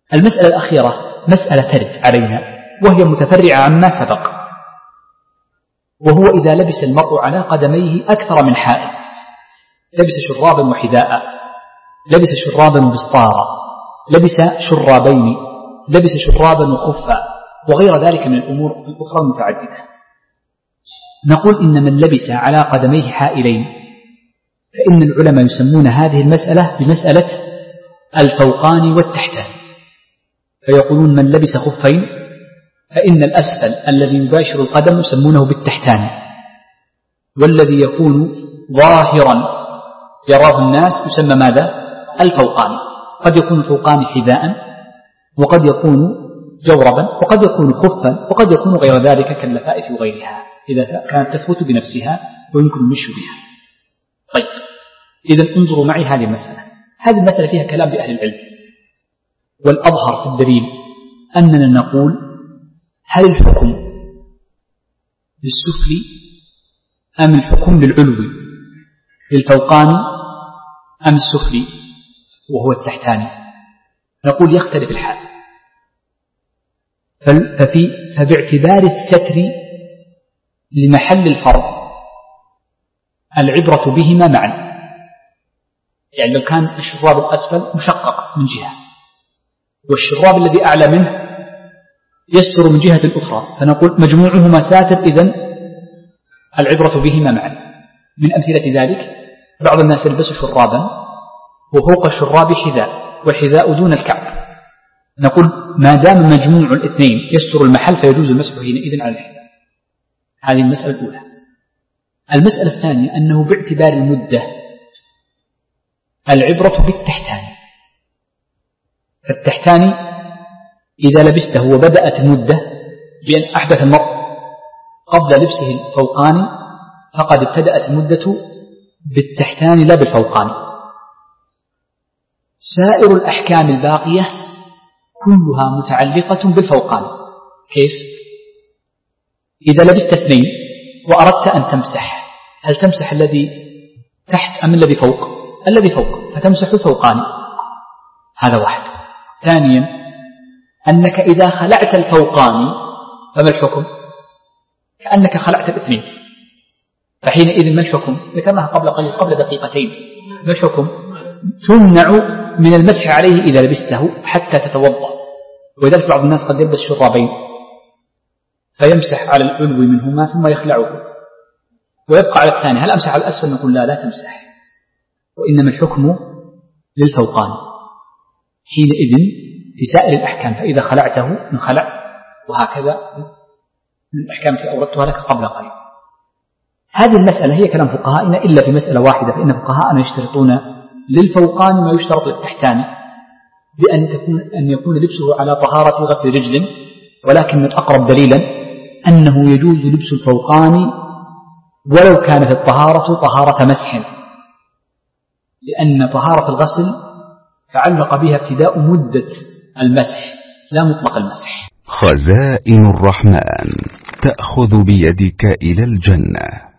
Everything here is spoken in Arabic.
المسألة الأخيرة مسألة ترد علينا وهي متفرعة عما سبق، وهو إذا لبس المرء على قدميه أكثر من حائل، لبس شرابا وحذاء، لبس شرابا وبسطارا، لبس شرابين، لبس شرابا وخفا، وغير ذلك من الأمور الأخرى المتعددة. نقول إن من لبس على قدميه حائلين فإن العلماء يسمون هذه المسألة بمسألة الفوقان والتحتان، فيقولون من لبس خفين فإن الأسفل الذي يباشر القدم يسمونه بالتحتان، والذي يكون ظاهرا يراه الناس يسمى ماذا؟ الفوقان. قد يكون الفوقان حذاء، وقد يكون جوربا، وقد يكون خفا، وقد يكون غير ذلك كاللفائف وغيرها إذا كانت تثبت بنفسها ويمكن المشي بها. طيب، إذا انظروا معي هذه المسألة. هذه المسألة فيها كلام بأهل العلم، والأظهر في الدليل أننا نقول هل الحكم للسفلي أم الحكم للعلوي، للفوقاني أم السفلي وهو التحتاني؟ نقول يختلف الحال، فباعتبار الستر لمحل الفرض العبرة بهما معا. يعني لو كان الشراب الأسفل مشقق من جهة والشراب الذي أعلى منه يستر من جهة أخرى، فنقول مجموعهما ساتر، إذن العبرة بهما معا. من أمثلة ذلك بعض الناس يلبس شرابا وفوق الشراب حذاء والحذاء دون الكعب، نقول ما دام مجموع الاثنين يستر المحل فيجوز المسح حينئذ على الحذاء. هذه المسألة الأولى. المسألة الثانية أنه باعتبار المدة العبرة بالتحتاني، فالتحتاني إذا لبسته وبدأت المدة بأن أحدث المرء قبل لبسه الفوقاني فقد ابتدأت المدة بالتحتاني لا بالفوقاني. سائر الأحكام الباقية كلها متعلقة بالفوقاني. كيف؟ إذا لبست اثنين وأردت أن تمسح، هل تمسح الذي تحت أم الذي فوق؟ الذي فوق، فتمسح الفوقاني. هذا واحد. ثانيا أنك إذا خلعت الفوقاني فما الحكم؟ كأنك خلعت الاثنين، فحينئذ ما الحكم؟ ذكرناها قبل دقيقتين. ما الحكم؟ تمنع من المسح عليه إذا لبسته حتى تتوضأ. ولذلك بعض الناس قد يلبس شرابين فيمسح على العلو منهما ثم يخلعه ويبقى على الثاني. هل أمسح على الأسفل؟ نقول لا تمسح، وإنما الحكم للفوقان حينئذ في سائر الأحكام. فإذا خلعته من خلع، وهكذا من الأحكام التي أوردتها لك قبل قليل. هذه المسألة هي كلام فقهائنا إلا في مسألة واحدة، فإن فقهاءنا يشترطون للفوقان ما يشترط للتحتاني، بأن يكون لبسه على طهارة غسل رجل، ولكن الأقرب دليلا أنه يجوز لبس الفوقان ولو كانت الطهارة طهارة مسح، لأن طهارة الغسل تعلق بها ابتداء مدة المسح لا مطلق المسح. خزائن الرحمن تأخذ بيدك إلى الجنة.